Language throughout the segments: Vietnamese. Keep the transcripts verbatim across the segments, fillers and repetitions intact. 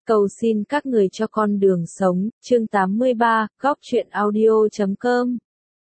Cầu xin các người cho con đường sống, chương tám mươi ba, góc truyện audio chấm com.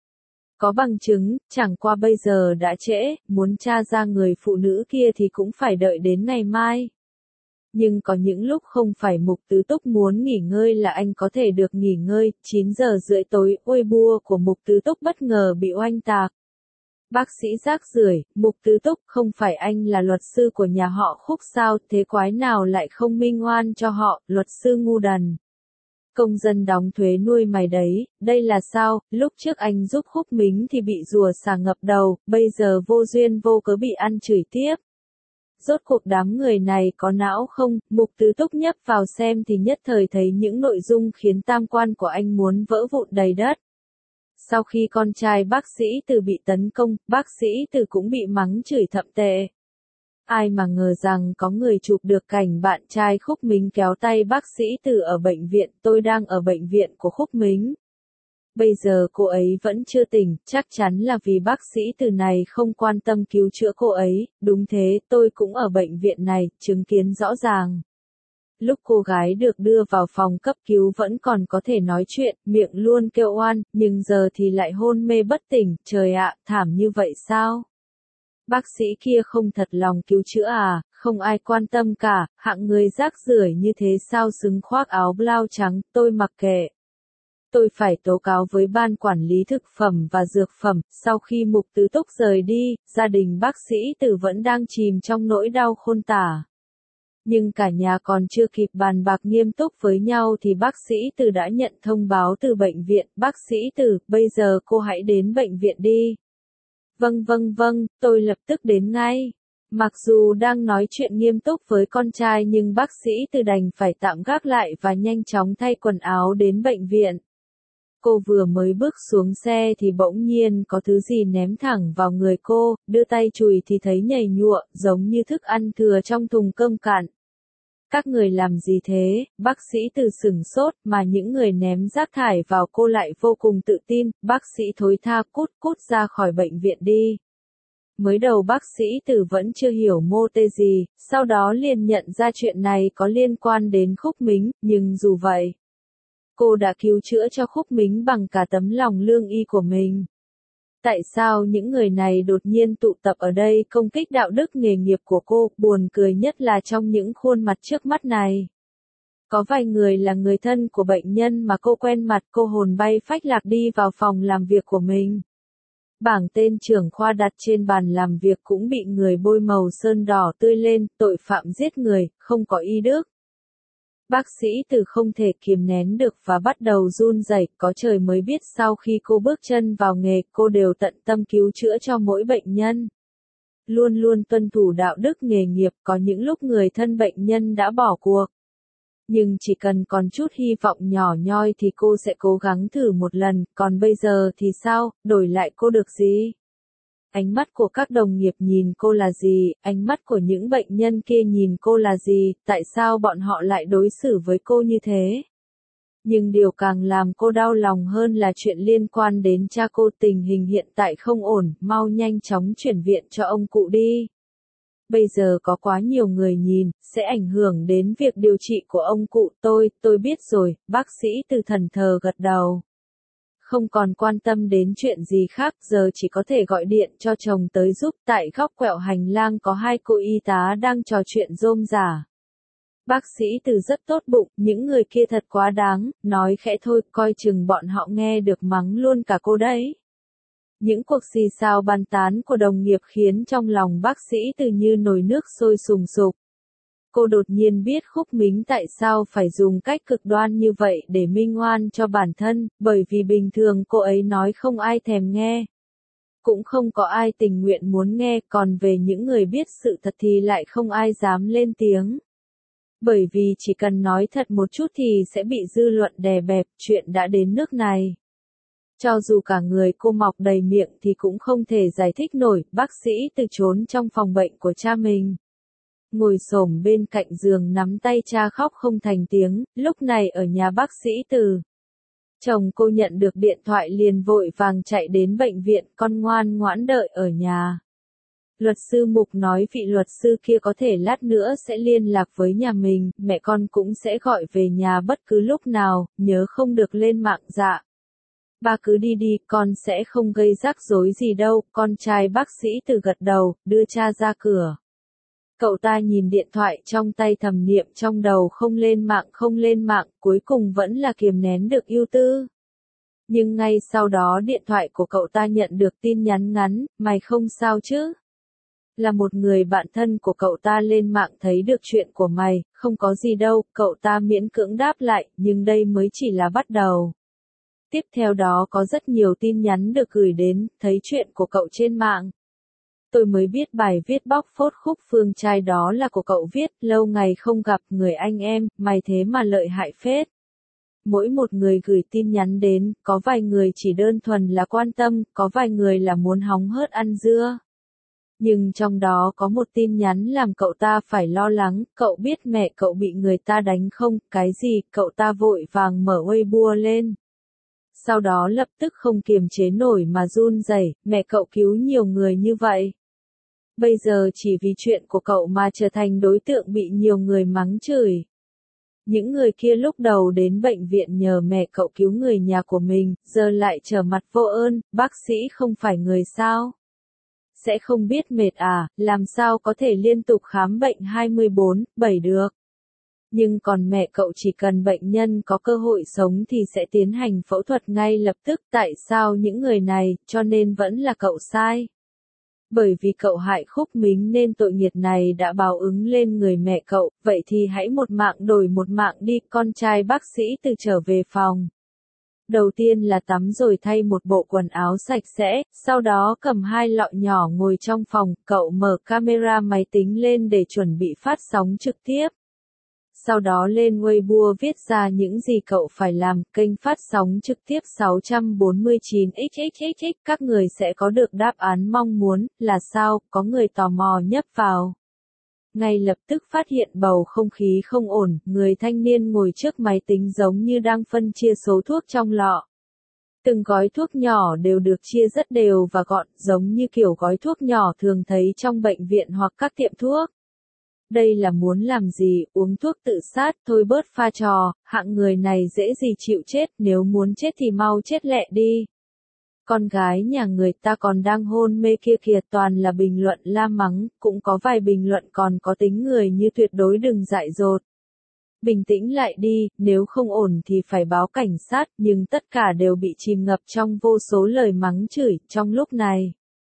Có bằng chứng, chẳng qua bây giờ đã trễ, muốn tra ra người phụ nữ kia thì cũng phải đợi đến ngày mai. Nhưng có những lúc không phải Mục Tứ Túc muốn nghỉ ngơi là anh có thể được nghỉ ngơi, chín giờ rưỡi tối, ôi bua của Mục Tứ Túc bất ngờ bị oanh tạc. Bác sĩ rác rưởi, Mục Tứ Túc, không phải anh là luật sư của nhà họ Khúc sao, thế quái nào lại không minh oan cho họ, luật sư ngu đần. Công dân đóng thuế nuôi mày đấy, đây là sao, lúc trước anh giúp Khúc Mính thì bị rùa xà ngập đầu, bây giờ vô duyên vô cớ bị ăn chửi tiếp. Rốt cuộc đám người này có não không, Mục Tứ Túc nhấp vào xem thì nhất thời thấy những nội dung khiến tam quan của anh muốn vỡ vụn đầy đất. Sau khi con trai bác sĩ Từ bị tấn công, bác sĩ Từ cũng bị mắng chửi thậm tệ. Ai mà ngờ rằng có người chụp được cảnh bạn trai Khúc Mính kéo tay bác sĩ Từ ở bệnh viện, tôi đang ở bệnh viện của Khúc Mính. Bây giờ cô ấy vẫn chưa tỉnh, chắc chắn là vì bác sĩ Từ này không quan tâm cứu chữa cô ấy, đúng thế, tôi cũng ở bệnh viện này, chứng kiến rõ ràng. Lúc cô gái được đưa vào phòng cấp cứu vẫn còn có thể nói chuyện, miệng luôn kêu oan, nhưng giờ thì lại hôn mê bất tỉnh, trời ạ, thảm như vậy sao? Bác sĩ kia không thật lòng cứu chữa à, không ai quan tâm cả, hạng người rác rưởi như thế sao xứng khoác áo blau trắng, tôi mặc kệ. Tôi phải tố cáo với ban quản lý thực phẩm và dược phẩm, sau khi Mục Tứ Túc rời đi, gia đình bác sĩ Từ vẫn đang chìm trong nỗi đau khôn tả. Nhưng cả nhà còn chưa kịp bàn bạc nghiêm túc với nhau thì bác sĩ Từ đã nhận thông báo từ bệnh viện, bác sĩ Từ, bây giờ cô hãy đến bệnh viện đi. Vâng vâng vâng, tôi lập tức đến ngay. Mặc dù đang nói chuyện nghiêm túc với con trai nhưng bác sĩ Từ đành phải tạm gác lại và nhanh chóng thay quần áo đến bệnh viện. Cô vừa mới bước xuống xe thì bỗng nhiên có thứ gì ném thẳng vào người cô, đưa tay chùi thì thấy nhầy nhụa, giống như thức ăn thừa trong thùng cơm cạn. Các người làm gì thế, bác sĩ Từ sửng sốt, mà những người ném rác thải vào cô lại vô cùng tự tin, bác sĩ thối tha, cút cút ra khỏi bệnh viện đi. Mới đầu bác sĩ Từ vẫn chưa hiểu mô tê gì, sau đó liền nhận ra chuyện này có liên quan đến Khúc Mính, nhưng dù vậy, cô đã cứu chữa cho Khúc Mính bằng cả tấm lòng lương y của mình. Tại sao những người này đột nhiên tụ tập ở đây công kích đạo đức nghề nghiệp của cô, buồn cười nhất là trong những khuôn mặt trước mắt này. Có vài người là người thân của bệnh nhân mà cô quen mặt, cô hồn bay phách lạc đi vào phòng làm việc của mình. Bảng tên trưởng khoa đặt trên bàn làm việc cũng bị người bôi màu sơn đỏ tươi lên, tội phạm giết người, không có y đức. Bác sĩ Từ không thể kiềm nén được và bắt đầu run rẩy, có trời mới biết sau khi cô bước chân vào nghề, cô đều tận tâm cứu chữa cho mỗi bệnh nhân. Luôn luôn tuân thủ đạo đức nghề nghiệp, có những lúc người thân bệnh nhân đã bỏ cuộc. Nhưng chỉ cần còn chút hy vọng nhỏ nhoi thì cô sẽ cố gắng thử một lần, còn bây giờ thì sao, đổi lại cô được gì? Ánh mắt của các đồng nghiệp nhìn cô là gì, ánh mắt của những bệnh nhân kia nhìn cô là gì, tại sao bọn họ lại đối xử với cô như thế? Nhưng điều càng làm cô đau lòng hơn là chuyện liên quan đến cha cô, tình hình hiện tại không ổn, mau nhanh chóng chuyển viện cho ông cụ đi. Bây giờ có quá nhiều người nhìn, sẽ ảnh hưởng đến việc điều trị của ông cụ, tôi, tôi biết rồi, bác sĩ Từ thần thờ gật đầu. Không còn quan tâm đến chuyện gì khác, giờ chỉ có thể gọi điện cho chồng tới giúp. Tại góc quẹo hành lang có hai cô y tá đang trò chuyện rôm rả. Bác sĩ Từ rất tốt bụng, những người kia thật quá đáng, nói khẽ thôi, coi chừng bọn họ nghe được mắng luôn cả cô đấy. Những cuộc xì xào bàn tán của đồng nghiệp khiến trong lòng bác sĩ Từ như nồi nước sôi sùng sục. Cô đột nhiên biết Khúc Mính tại sao phải dùng cách cực đoan như vậy để minh oan cho bản thân, bởi vì bình thường cô ấy nói không ai thèm nghe. Cũng không có ai tình nguyện muốn nghe, còn về những người biết sự thật thì lại không ai dám lên tiếng. Bởi vì chỉ cần nói thật một chút thì sẽ bị dư luận đè bẹp, chuyện đã đến nước này. Cho dù cả người cô mọc đầy miệng thì cũng không thể giải thích nổi, bác sĩ Từ trốn trong phòng bệnh của cha mình. Ngồi xổm bên cạnh giường nắm tay cha khóc không thành tiếng, lúc này ở nhà bác sĩ Từ. Chồng cô nhận được điện thoại liền vội vàng chạy đến bệnh viện, con ngoan ngoãn đợi ở nhà. Luật sư Mục nói vị luật sư kia có thể lát nữa sẽ liên lạc với nhà mình, mẹ con cũng sẽ gọi về nhà bất cứ lúc nào, nhớ không được lên mạng dạ. Ba cứ đi đi, con sẽ không gây rắc rối gì đâu, con trai bác sĩ Từ gật đầu, đưa cha ra cửa. Cậu ta nhìn điện thoại trong tay thầm niệm trong đầu không lên mạng không lên mạng, cuối cùng vẫn là kiềm nén được ưu tư. Nhưng ngay sau đó điện thoại của cậu ta nhận được tin nhắn ngắn, mày không sao chứ? Là một người bạn thân của cậu ta lên mạng thấy được chuyện của mày, không có gì đâu, cậu ta miễn cưỡng đáp lại, nhưng đây mới chỉ là bắt đầu. Tiếp theo đó có rất nhiều tin nhắn được gửi đến, thấy chuyện của cậu trên mạng. Tôi mới biết bài viết bóc phốt khúc phương trai đó là của cậu viết, lâu ngày không gặp người anh em, mày thế mà lợi hại phết. Mỗi một người gửi tin nhắn đến, có vài người chỉ đơn thuần là quan tâm, có vài người là muốn hóng hớt ăn dưa. Nhưng trong đó có một tin nhắn làm cậu ta phải lo lắng, cậu biết mẹ cậu bị người ta đánh không, cái gì, cậu ta vội vàng mở Weibo lên. Sau đó lập tức không kiềm chế nổi mà run rẩy, mẹ cậu cứu nhiều người như vậy. Bây giờ chỉ vì chuyện của cậu mà trở thành đối tượng bị nhiều người mắng chửi. Những người kia lúc đầu đến bệnh viện nhờ mẹ cậu cứu người nhà của mình, giờ lại trở mặt vô ơn, bác sĩ không phải người sao? Sẽ không biết mệt à, làm sao có thể liên tục khám bệnh hai mươi bốn bảy được. Nhưng còn mẹ cậu chỉ cần bệnh nhân có cơ hội sống thì sẽ tiến hành phẫu thuật ngay lập tức, tại sao những người này, cho nên vẫn là cậu sai. Bởi vì cậu hại Khúc Mính nên tội nghiệt này đã báo ứng lên người mẹ cậu, vậy thì hãy một mạng đổi một mạng đi, con trai bác sĩ Từ trở về phòng. Đầu tiên là tắm rồi thay một bộ quần áo sạch sẽ, sau đó cầm hai lọ nhỏ ngồi trong phòng, cậu mở camera máy tính lên để chuẩn bị phát sóng trực tiếp. Sau đó lên Weibo viết ra những gì cậu phải làm, kênh phát sóng trực tiếp sáu trăm bốn mươi chín x x x x, các người sẽ có được đáp án mong muốn, là sao, có người tò mò nhấp vào. Ngay lập tức phát hiện bầu không khí không ổn, người thanh niên ngồi trước máy tính giống như đang phân chia số thuốc trong lọ. Từng gói thuốc nhỏ đều được chia rất đều và gọn, giống như kiểu gói thuốc nhỏ thường thấy trong bệnh viện hoặc các tiệm thuốc. Đây là muốn làm gì, uống thuốc tự sát, thôi bớt pha trò, hạng người này dễ gì chịu chết, nếu muốn chết thì mau chết lẹ đi. Con gái nhà người ta còn đang hôn mê kia kìa, toàn là bình luận la mắng, cũng có vài bình luận còn có tính người như tuyệt đối đừng dại dột. Bình tĩnh lại đi, nếu không ổn thì phải báo cảnh sát, nhưng tất cả đều bị chìm ngập trong vô số lời mắng chửi, trong lúc này.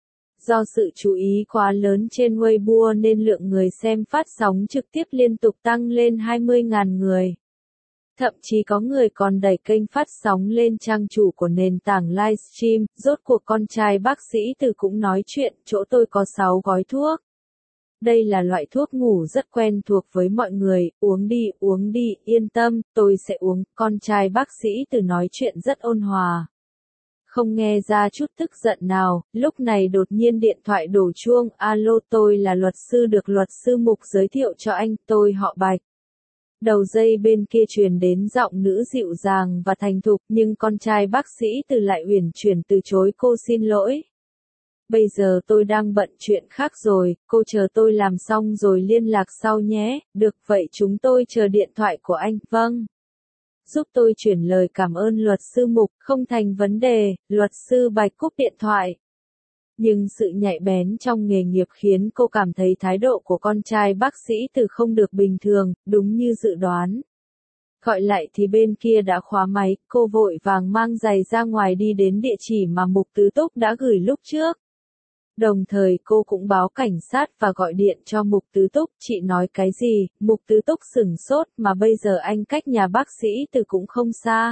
Do sự chú ý quá lớn trên Weibo nên lượng người xem phát sóng trực tiếp liên tục tăng lên hai mươi nghìn người. Thậm chí có người còn đẩy kênh phát sóng lên trang chủ của nền tảng livestream, rốt cuộc con trai bác sĩ Từ cũng nói chuyện, chỗ tôi có sáu gói thuốc. Đây là loại thuốc ngủ rất quen thuộc với mọi người, uống đi, uống đi, yên tâm, tôi sẽ uống, con trai bác sĩ Từ nói chuyện rất ôn hòa. Không nghe ra chút tức giận nào, lúc này đột nhiên điện thoại đổ chuông, alo tôi là luật sư được luật sư Mục giới thiệu cho anh, tôi họ Bạch. Đầu dây bên kia truyền đến giọng nữ dịu dàng và thành thục, nhưng con trai bác sĩ Từ lại uyển chuyển từ chối cô xin lỗi. Bây giờ tôi đang bận chuyện khác rồi, cô chờ tôi làm xong rồi liên lạc sau nhé, được vậy chúng tôi chờ điện thoại của anh, vâng. Giúp tôi chuyển lời cảm ơn luật sư Mục, không thành vấn đề, luật sư Bạch cúp điện thoại. Nhưng sự nhạy bén trong nghề nghiệp khiến cô cảm thấy thái độ của con trai bác sĩ Từ không được bình thường, đúng như dự đoán. Gọi lại thì bên kia đã khóa máy, cô vội vàng mang giày ra ngoài đi đến địa chỉ mà Mục Tứ Túc đã gửi lúc trước. Đồng thời cô cũng báo cảnh sát và gọi điện cho Mục Tứ Túc, chị nói cái gì, Mục Tứ Túc sửng sốt mà bây giờ anh cách nhà bác sĩ Từ cũng không xa.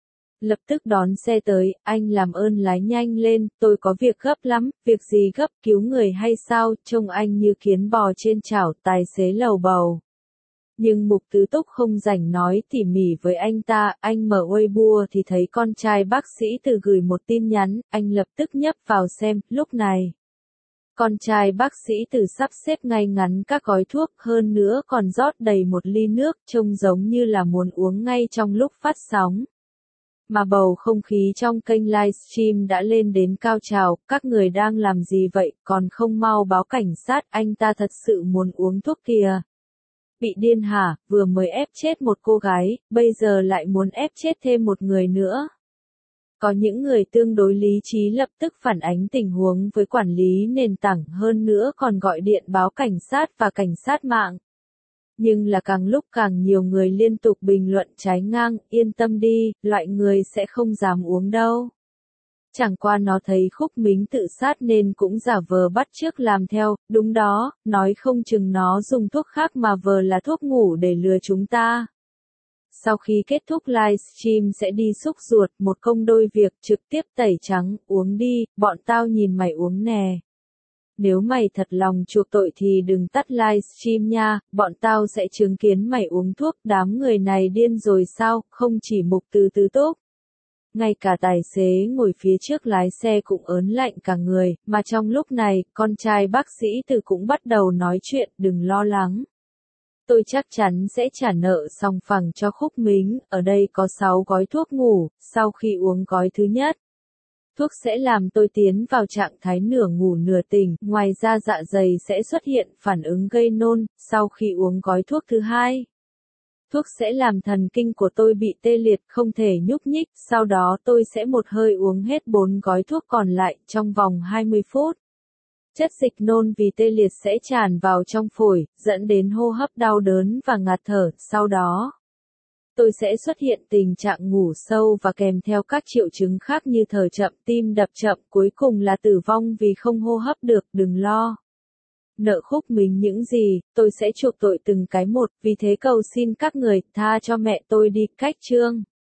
Lập tức đón xe tới, anh làm ơn lái nhanh lên, tôi có việc gấp lắm, việc gì gấp, cứu người hay sao, trông anh như kiến bò trên chảo, tài xế lầu bầu. Nhưng Mục Tứ Túc không rảnh nói tỉ mỉ với anh ta, anh mở Weibo thì thấy con trai bác sĩ Từ gửi một tin nhắn, anh lập tức nhấp vào xem, lúc này. Con trai bác sĩ Từ sắp xếp ngay ngắn các gói thuốc, hơn nữa còn rót đầy một ly nước, trông giống như là muốn uống ngay trong lúc phát sóng. Mà bầu không khí trong kênh livestream đã lên đến cao trào, các người đang làm gì vậy, còn không mau báo cảnh sát, anh ta thật sự muốn uống thuốc kìa. Bị điên hả, vừa mới ép chết một cô gái, bây giờ lại muốn ép chết thêm một người nữa. Có những người tương đối lý trí lập tức phản ánh tình huống với quản lý nền tảng, hơn nữa còn gọi điện báo cảnh sát và cảnh sát mạng. Nhưng là càng lúc càng nhiều người liên tục bình luận trái ngang, yên tâm đi, loại người sẽ không dám uống đâu. Chẳng qua nó thấy Khúc Mính tự sát nên cũng giả vờ bắt chước làm theo, đúng đó, nói không chừng nó dùng thuốc khác mà vờ là thuốc ngủ để lừa chúng ta. Sau khi kết thúc livestream sẽ đi xúc ruột, một công đôi việc, trực tiếp tẩy trắng, uống đi, bọn tao nhìn mày uống nè. Nếu mày thật lòng chuộc tội thì đừng tắt livestream nha, bọn tao sẽ chứng kiến mày uống thuốc, đám người này điên rồi sao, không chỉ Mục Từ Từ túc. Ngay cả tài xế ngồi phía trước lái xe cũng ớn lạnh cả người, mà trong lúc này, con trai bác sĩ Từ cũng bắt đầu nói chuyện, đừng lo lắng. Tôi chắc chắn sẽ trả nợ sòng phẳng cho Khúc Mính, ở đây có sáu gói thuốc ngủ, sau khi uống gói thứ nhất. Thuốc sẽ làm tôi tiến vào trạng thái nửa ngủ nửa tỉnh, ngoài ra dạ dày sẽ xuất hiện phản ứng gây nôn, sau khi uống gói thuốc thứ hai. Thuốc sẽ làm thần kinh của tôi bị tê liệt, không thể nhúc nhích, sau đó tôi sẽ một hơi uống hết bốn gói thuốc còn lại, trong vòng hai mươi phút. Chất dịch nôn vì tê liệt sẽ tràn vào trong phổi, dẫn đến hô hấp đau đớn và ngạt thở, sau đó tôi sẽ xuất hiện tình trạng ngủ sâu và kèm theo các triệu chứng khác như thở chậm, tim đập chậm, cuối cùng là tử vong vì không hô hấp được, đừng lo. Nợ Khúc Mính những gì, tôi sẽ chuộc tội từng cái một, vì thế cầu xin các người, tha cho mẹ tôi đi, cách chương.